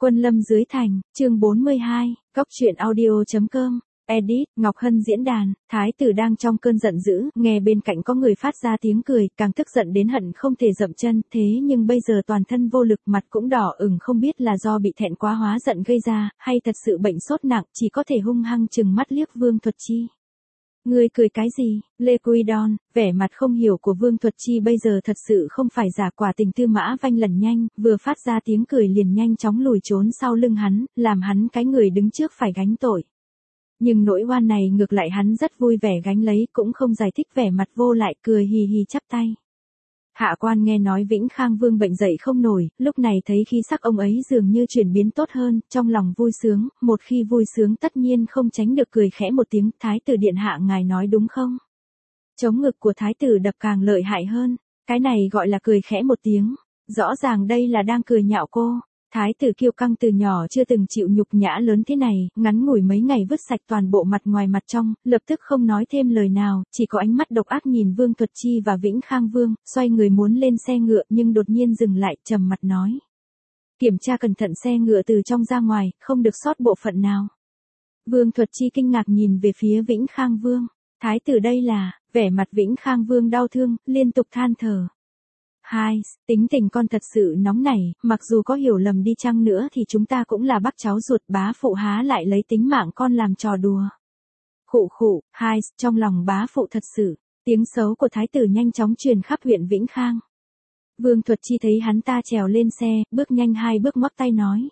Quân lâm dưới thành, chương 42, Cóc truyện audio.com, edit, Ngọc Hân diễn đàn, thái tử đang trong cơn giận dữ, nghe bên cạnh có người phát ra tiếng cười, càng tức giận đến hận không thể dậm chân, thế nhưng bây giờ toàn thân vô lực, mặt cũng đỏ ửng, không biết là do bị thẹn quá hóa giận gây ra, hay thật sự bệnh sốt nặng, chỉ có thể hung hăng trừng mắt liếc Vương Thuật Chi. Ngươi cười cái gì? Lê Quy Đon, vẻ mặt không hiểu của Vương Thuật Chi bây giờ thật sự không phải giả, quả tình Tư Mã Vanh lần nhanh, vừa phát ra tiếng cười liền nhanh chóng lùi trốn sau lưng hắn, làm hắn cái người đứng trước phải gánh tội. Nhưng nỗi oan này ngược lại hắn rất vui vẻ gánh lấy, cũng không giải thích, vẻ mặt vô lại, cười hì hì chắp tay. Hạ quan nghe nói Vĩnh Khang Vương bệnh dậy không nổi, lúc này thấy khí sắc ông ấy dường như chuyển biến tốt hơn, trong lòng vui sướng, một khi vui sướng tất nhiên không tránh được cười khẽ một tiếng, thái tử điện hạ ngài nói đúng không? Chống ngực của thái tử đập càng lợi hại hơn, cái này gọi là cười khẽ một tiếng, rõ ràng đây là đang cười nhạo cô. Thái tử kiêu căng từ nhỏ chưa từng chịu nhục nhã lớn thế này, ngắn ngủi mấy ngày vứt sạch toàn bộ mặt ngoài mặt trong, lập tức không nói thêm lời nào, chỉ có ánh mắt độc ác nhìn Vương Thuật Chi và Vĩnh Khang Vương, xoay người muốn lên xe ngựa nhưng đột nhiên dừng lại, trầm mặt nói. Kiểm tra cẩn thận xe ngựa từ trong ra ngoài, không được sót bộ phận nào. Vương Thuật Chi kinh ngạc nhìn về phía Vĩnh Khang Vương, thái tử đây là, vẻ mặt Vĩnh Khang Vương đau thương, liên tục than thở. Hai, tính tình con thật sự nóng nảy, mặc dù có hiểu lầm đi chăng nữa thì chúng ta cũng là bác cháu ruột, bá phụ há lại lấy tính mạng con làm trò đùa. Khụ khụ, hai, trong lòng bá phụ thật sự, tiếng xấu của thái tử nhanh chóng truyền khắp huyện Vĩnh Khang. Vương Thuật Chi thấy hắn ta trèo lên xe, bước nhanh hai bước ngoắc tay nói.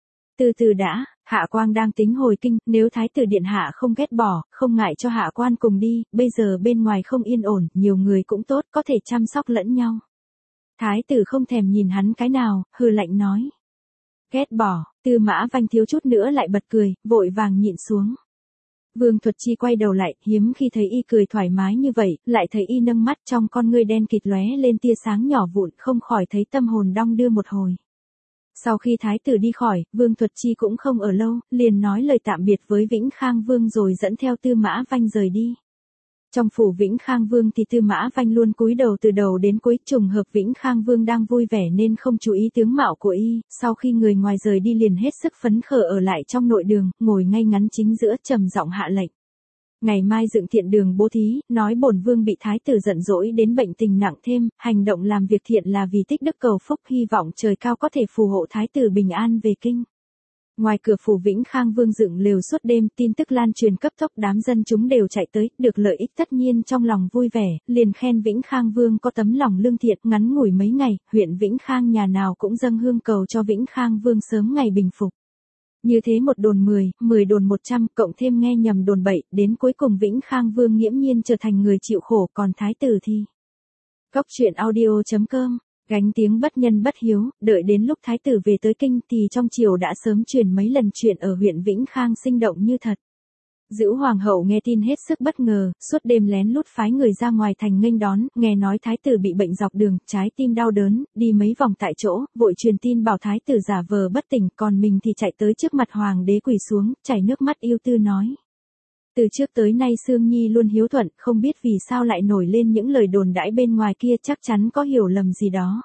Từ từ đã, hạ quan đang tính hồi kinh, nếu thái tử điện hạ không ghét bỏ, không ngại cho hạ quan cùng đi, bây giờ bên ngoài không yên ổn, nhiều người cũng tốt, có thể chăm sóc lẫn nhau. Thái tử không thèm nhìn hắn cái nào, hừ lạnh nói. Ghét bỏ, Tư Mã Vanh thiếu chút nữa lại bật cười, vội vàng nhịn xuống. Vương Thuật Chi quay đầu lại, hiếm khi thấy y cười thoải mái như vậy, lại thấy y nâng mắt trong con ngươi đen kịt lóe lên tia sáng nhỏ vụn, không khỏi thấy tâm hồn đong đưa một hồi. Sau khi thái tử đi khỏi, Vương Thuật Chi cũng không ở lâu, liền nói lời tạm biệt với Vĩnh Khang Vương rồi dẫn theo Tư Mã Vanh rời đi. Trong phủ Vĩnh Khang Vương thì Tư Mã Vanh luôn cúi đầu từ đầu đến cuối, trùng hợp Vĩnh Khang Vương đang vui vẻ nên không chú ý tướng mạo của y, sau khi người ngoài rời đi liền hết sức phấn khởi ở lại trong nội đường, ngồi ngay ngắn chính giữa, trầm giọng hạ lệnh. Ngày mai dựng thiện đường bố thí, nói bổn vương bị thái tử giận dỗi đến bệnh tình nặng thêm, hành động làm việc thiện là vì tích đức cầu phúc, hy vọng trời cao có thể phù hộ thái tử bình an về kinh. Ngoài cửa phủ Vĩnh Khang Vương dựng lều suốt đêm, tin tức lan truyền cấp tốc, đám dân chúng đều chạy tới, được lợi ích tất nhiên trong lòng vui vẻ, liền khen Vĩnh Khang Vương có tấm lòng lương thiện, ngắn ngủi mấy ngày, huyện Vĩnh Khang nhà nào cũng dâng hương cầu cho Vĩnh Khang Vương sớm ngày bình phục. Như thế một đồn 10, 10 đồn 100, cộng thêm nghe nhầm đồn 7, đến cuối cùng Vĩnh Khang Vương nghiễm nhiên trở thành người chịu khổ, còn thái tử thì. Cóc truyện audio.com, gánh tiếng bất nhân bất hiếu, đợi đến lúc thái tử về tới kinh thì trong triều đã sớm truyền mấy lần chuyện ở huyện Vĩnh Khang sinh động như thật. Dữ hoàng hậu nghe tin hết sức bất ngờ, suốt đêm lén lút phái người ra ngoài thành nghênh đón, nghe nói thái tử bị bệnh dọc đường, trái tim đau đớn, đi mấy vòng tại chỗ, vội truyền tin bảo thái tử giả vờ bất tỉnh, còn mình thì chạy tới trước mặt hoàng đế quỳ xuống, chảy nước mắt yêu tư nói. Từ trước tới nay Sương Nhi luôn hiếu thuận, không biết vì sao lại nổi lên những lời đồn đãi bên ngoài kia, chắc chắn có hiểu lầm gì đó.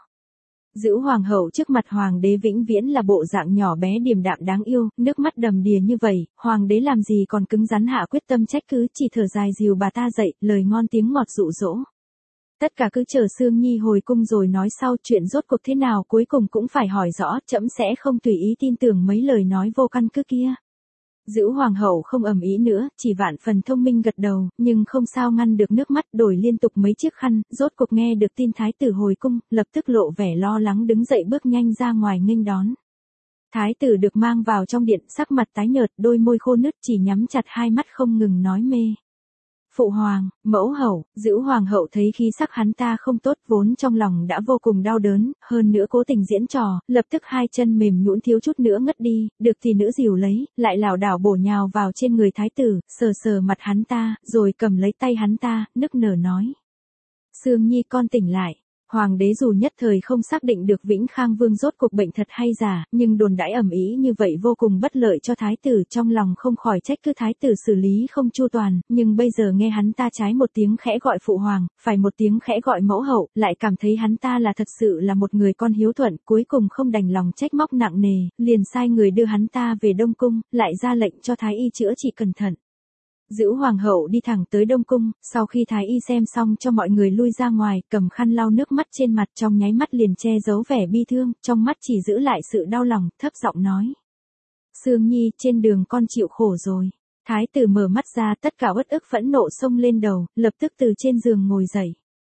Dữ hoàng hậu trước mặt hoàng đế vĩnh viễn là bộ dạng nhỏ bé điềm đạm đáng yêu, nước mắt đầm đìa như vậy, hoàng đế làm gì còn cứng rắn hạ quyết tâm trách cứ, chỉ thở dài dìu bà ta dậy, lời ngon tiếng ngọt dụ dỗ. Tất cả cứ chờ Sương Nhi hồi cung rồi nói sau, chuyện rốt cuộc thế nào cuối cùng cũng phải hỏi rõ, trẫm sẽ không tùy ý tin tưởng mấy lời nói vô căn cứ kia. Dữ hoàng hậu không ầm ĩ nữa, chỉ vạn phần thông minh gật đầu, nhưng không sao ngăn được nước mắt, đổi liên tục mấy chiếc khăn, rốt cuộc nghe được tin thái tử hồi cung, lập tức lộ vẻ lo lắng đứng dậy bước nhanh ra ngoài nghênh đón. Thái tử được mang vào trong điện, sắc mặt tái nhợt, đôi môi khô nứt, chỉ nhắm chặt hai mắt không ngừng nói mê. Phụ hoàng, mẫu hậu, Dữ hoàng hậu thấy khí sắc hắn ta không tốt, vốn trong lòng đã vô cùng đau đớn, hơn nữa cố tình diễn trò, lập tức hai chân mềm nhũn thiếu chút nữa ngất đi, được thì nữ dìu lấy, lại lảo đảo bổ nhào vào trên người thái tử, sờ sờ mặt hắn ta, rồi cầm lấy tay hắn ta, nức nở nói. Sương Nhi con tỉnh lại. Hoàng đế dù nhất thời không xác định được Vĩnh Khang Vương rốt cuộc bệnh thật hay giả, nhưng đồn đãi ầm ĩ như vậy vô cùng bất lợi cho thái tử, trong lòng không khỏi trách cứ thái tử xử lý không chu toàn, nhưng bây giờ nghe hắn ta trái một tiếng khẽ gọi phụ hoàng, phải một tiếng khẽ gọi mẫu hậu, lại cảm thấy hắn ta là thật sự là một người con hiếu thuận, cuối cùng không đành lòng trách móc nặng nề, liền sai người đưa hắn ta về Đông Cung, lại ra lệnh cho thái y chữa trị cẩn thận. Dữ hoàng hậu đi thẳng tới Đông Cung, sau khi thái y xem xong cho mọi người lui ra ngoài, cầm khăn lau nước mắt trên mặt, trong nháy mắt liền che giấu vẻ bi thương, trong mắt chỉ giữ lại sự đau lòng, thấp giọng nói. Sương Nhi, trên đường con chịu khổ rồi. Thái tử mở mắt ra, tất cả uất ức phẫn nộ xông lên đầu, lập tức từ trên giường ngồi dậy.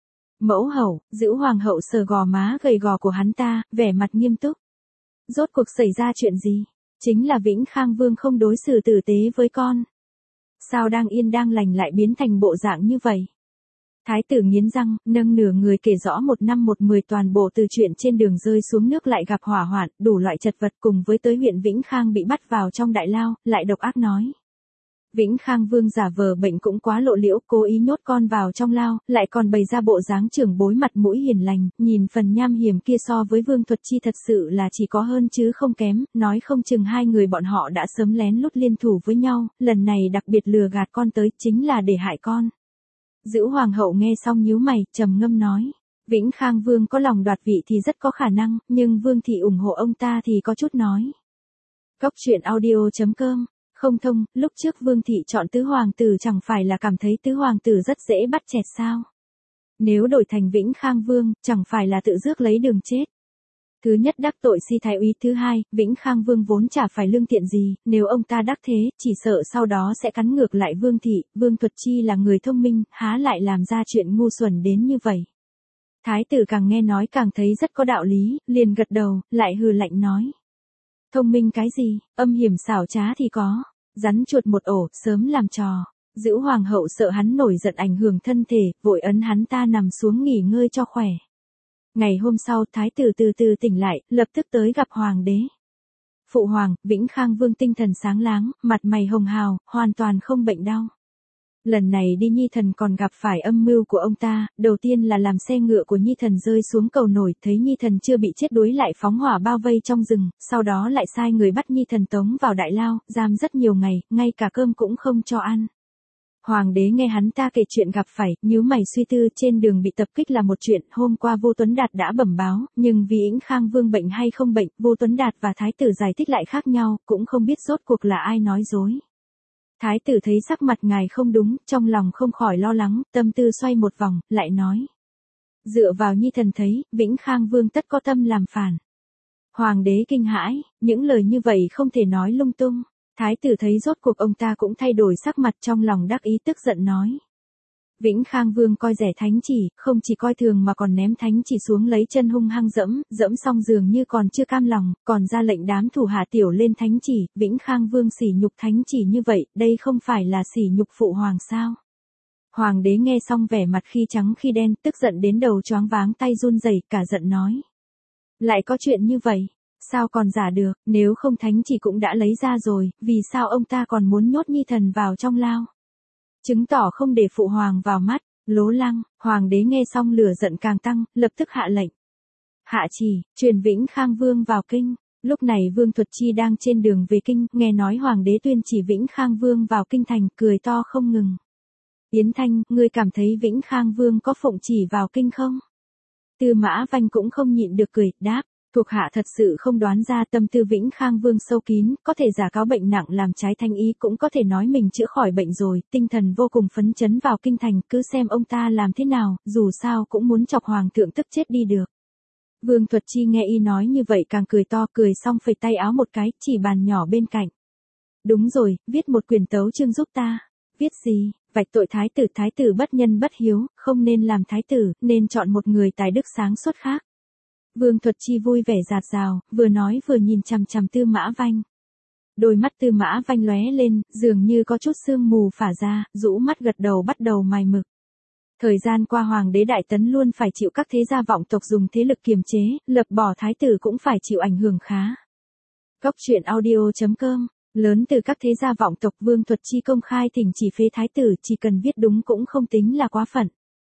Mẫu hậu, Dữ hoàng hậu sờ gò má gầy gò của hắn ta, vẻ mặt nghiêm túc. Rốt cuộc xảy ra chuyện gì? Chính là Vĩnh Khang Vương không đối xử tử tế với con. Sao đang yên đang lành lại biến thành bộ dạng như vậy? Thái tử nghiến răng, nâng nửa người kể rõ 1 năm 1 10 toàn bộ từ chuyện trên đường rơi xuống nước lại gặp hỏa hoạn, đủ loại chật vật cùng với tới huyện Vĩnh Khang bị bắt vào trong đại lao, lại độc ác nói. Vĩnh Khang Vương giả vờ bệnh cũng quá lộ liễu, cố ý nhốt con vào trong lao, lại còn bày ra bộ dáng trưởng bối mặt mũi hiền lành, nhìn phần nham hiểm kia so với Vương Thuật Chi thật sự là chỉ có hơn chứ không kém, nói không chừng hai người bọn họ đã sớm lén lút liên thủ với nhau, lần này đặc biệt lừa gạt con tới chính là để hại con. Dữ hoàng hậu nghe xong nhíu mày, trầm ngâm nói. Vĩnh Khang Vương có lòng đoạt vị thì rất có khả năng, nhưng Vương thị ủng hộ ông ta thì có chút nói. Cốc truyện audio.com. Không thông, lúc trước Vương thị chọn tứ hoàng tử chẳng phải là cảm thấy tứ hoàng tử rất dễ bắt chẹt sao? Nếu đổi thành Vĩnh Khang Vương, chẳng phải là tự rước lấy đường chết. Thứ nhất đắc tội si thái úy, thứ hai, Vĩnh Khang Vương vốn chả phải lương thiện gì, nếu ông ta đắc thế, chỉ sợ sau đó sẽ cắn ngược lại Vương thị, Vương Thuật Chi là người thông minh, há lại làm ra chuyện ngu xuẩn đến như vậy. Thái tử càng nghe nói càng thấy rất có đạo lý, liền gật đầu, lại hừ lạnh nói. Thông minh cái gì, âm hiểm xảo trá thì có. Rắn chuột một ổ, sớm làm trò. Dữ hoàng hậu sợ hắn nổi giận ảnh hưởng thân thể, vội ấn hắn ta nằm xuống nghỉ ngơi cho khỏe. Ngày hôm sau, thái tử từ từ tỉnh lại, lập tức tới gặp hoàng đế. Phụ hoàng, Vĩnh Khang Vương tinh thần sáng láng, mặt mày hồng hào, hoàn toàn không bệnh đau. Lần này đi Nhi Thần còn gặp phải âm mưu của ông ta, đầu tiên là làm xe ngựa của Nhi Thần rơi xuống cầu nổi, thấy Nhi Thần chưa bị chết đuối lại phóng hỏa bao vây trong rừng, sau đó lại sai người bắt Nhi Thần tống vào đại lao, giam rất nhiều ngày, ngay cả cơm cũng không cho ăn. Hoàng đế nghe hắn ta kể chuyện gặp phải, nhíu mày suy tư, trên đường bị tập kích là một chuyện, hôm qua Vô Tuấn Đạt đã bẩm báo, nhưng vì Vĩnh Khang Vương bệnh hay không bệnh, Vô Tuấn Đạt và thái tử giải thích lại khác nhau, cũng không biết rốt cuộc là ai nói dối. Thái tử thấy sắc mặt ngài không đúng, trong lòng không khỏi lo lắng, tâm tư xoay một vòng, lại nói. Dựa vào Nhi Thần thấy, Vĩnh Khang Vương tất có tâm làm phản. Hoàng đế kinh hãi, những lời như vậy không thể nói lung tung. Thái tử thấy rốt cuộc ông ta cũng thay đổi sắc mặt, trong lòng đắc ý tức giận nói. Vĩnh Khang Vương coi rẻ thánh chỉ, không chỉ coi thường mà còn ném thánh chỉ xuống lấy chân hung hăng dẫm xong dường như còn chưa cam lòng, còn ra lệnh đám thủ hạ tiểu lên thánh chỉ, Vĩnh Khang Vương sỉ nhục thánh chỉ như vậy, đây không phải là sỉ nhục phụ hoàng sao? Hoàng đế nghe xong vẻ mặt khi trắng khi đen, tức giận đến đầu choáng váng tay run rẩy, cả giận nói. Lại có chuyện như vậy, sao còn giả được, nếu không thánh chỉ cũng đã lấy ra rồi, vì sao ông ta còn muốn nhốt Nhi Thần vào trong lao? Chứng tỏ không để phụ hoàng vào mắt, lố lăng, hoàng đế nghe xong lửa giận càng tăng, lập tức hạ lệnh. Hạ chỉ, truyền Vĩnh Khang Vương vào kinh. Lúc này Vương Thuật Chi đang trên đường về kinh, nghe nói hoàng đế tuyên chỉ Vĩnh Khang Vương vào kinh thành, cười to không ngừng. Yến Thanh, ngươi cảm thấy Vĩnh Khang Vương có phụng chỉ vào kinh không? Tư Mã Vanh cũng không nhịn được cười, đáp. Thuộc hạ thật sự không đoán ra tâm tư Vĩnh Khang Vương sâu kín, có thể giả cáo bệnh nặng làm trái thanh ý, cũng có thể nói mình chữa khỏi bệnh rồi, tinh thần vô cùng phấn chấn vào kinh thành, cứ xem ông ta làm thế nào, dù sao cũng muốn chọc hoàng thượng tức chết đi được. Vương Thuật Chi nghe y nói như vậy càng cười to, cười xong phẩy tay áo một cái, chỉ bàn nhỏ bên cạnh. Đúng rồi, viết một quyển tấu chương giúp ta. Viết gì? Vạch tội thái tử bất nhân bất hiếu, không nên làm thái tử, nên chọn một người tài đức sáng suốt khác. Vương Thuật Chi vui vẻ rạt rào, vừa nói vừa nhìn chằm chằm Tư Mã Vanh. Đôi mắt Tư Mã Vanh lóe lên, dường như có chút sương mù phả ra, rũ mắt gật đầu bắt đầu mài mực. Thời gian qua hoàng đế Đại Tấn luôn phải chịu các thế gia vọng tộc dùng thế lực kiềm chế, lập bỏ thái tử cũng phải chịu ảnh hưởng khá. Cốc truyện audio.com, lớn từ các thế gia vọng tộc, Vương Thuật Chi công khai thỉnh chỉ phế thái tử, chỉ cần viết đúng cũng không tính là quá phận.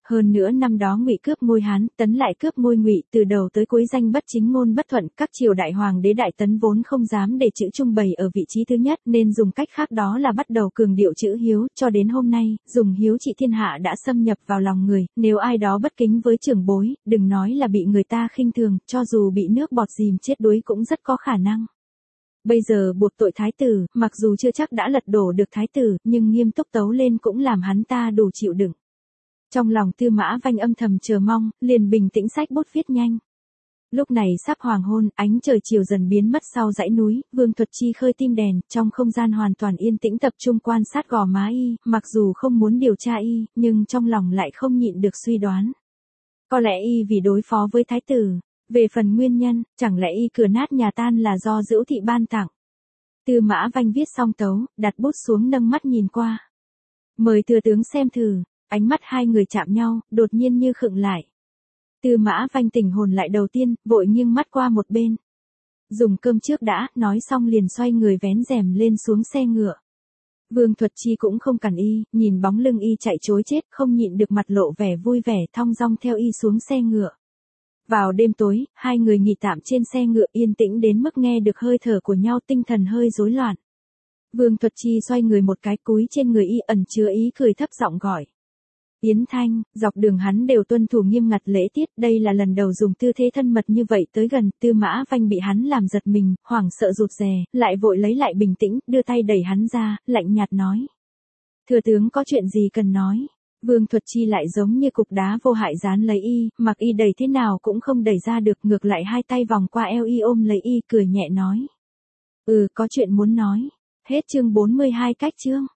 Hơn nữa năm đó Ngụy cướp ngôi Hán, Tấn lại cướp ngôi Ngụy, từ đầu tới cuối danh bất chính ngôn bất thuận, các triều đại hoàng đế đại Tấn vốn không dám để chữ trung bày ở vị trí thứ nhất, nên dùng cách khác đó là bắt đầu cường điệu chữ hiếu, cho đến hôm nay, dùng hiếu trị thiên hạ đã xâm nhập vào lòng người, nếu ai đó bất kính với trưởng bối, đừng nói là bị người ta khinh thường, cho dù bị nước bọt dìm chết đuối cũng rất có khả năng. Bây giờ buộc tội thái tử, mặc dù chưa chắc đã lật đổ được thái tử, nhưng nghiêm túc tấu lên cũng làm hắn ta đủ chịu đựng. Trong lòng Tư Mã Vanh âm thầm chờ mong, liền bình tĩnh xách bút viết nhanh. Lúc này sắp hoàng hôn, ánh trời chiều dần biến mất sau dãy núi, Vương Thuật Chi khơi tim đèn, trong không gian hoàn toàn yên tĩnh tập trung quan sát gò má y, mặc dù không muốn điều tra y, nhưng trong lòng lại không nhịn được suy đoán. Có lẽ y vì đối phó với thái tử. Về phần nguyên nhân, chẳng lẽ y cửa nát nhà tan là do Dữu Thị ban tặng. Tư Mã Vanh viết xong tấu, đặt bút xuống nâng mắt nhìn qua. Mời thừa tướng xem thử, ánh mắt hai người chạm nhau, đột nhiên như khựng lại. Tư Mã Vanh tỉnh hồn lại đầu tiên, vội nghiêng mắt qua một bên. Dùng cơm trước đã, nói xong liền xoay người vén rèm lên xuống xe ngựa. Vương Thuật Chi cũng không cản y, nhìn bóng lưng y chạy trối chết, không nhịn được mặt lộ vẻ vui vẻ thong dong theo y xuống xe ngựa. Vào đêm tối, hai người nghỉ tạm trên xe ngựa yên tĩnh đến mức nghe được hơi thở của nhau, tinh thần hơi rối loạn. Vương Thuật Chi xoay người một cái, cúi trên người y ẩn chứa ý cười, thấp giọng gọi. Yến Thanh, dọc đường hắn đều tuân thủ nghiêm ngặt lễ tiết, đây là lần đầu dùng tư thế thân mật như vậy tới gần. Tư Mã Vanh bị hắn làm giật mình, hoảng sợ rụt rè, lại vội lấy lại bình tĩnh, đưa tay đẩy hắn ra, lạnh nhạt nói. Thừa tướng có chuyện gì cần nói? Vương Thuật Chi lại giống như cục đá vô hại dán lấy y, mặc y đẩy thế nào cũng không đẩy ra được, ngược lại hai tay vòng qua eo y ôm lấy y, cười nhẹ nói. Có chuyện muốn nói. Hết chương 42 cách chương.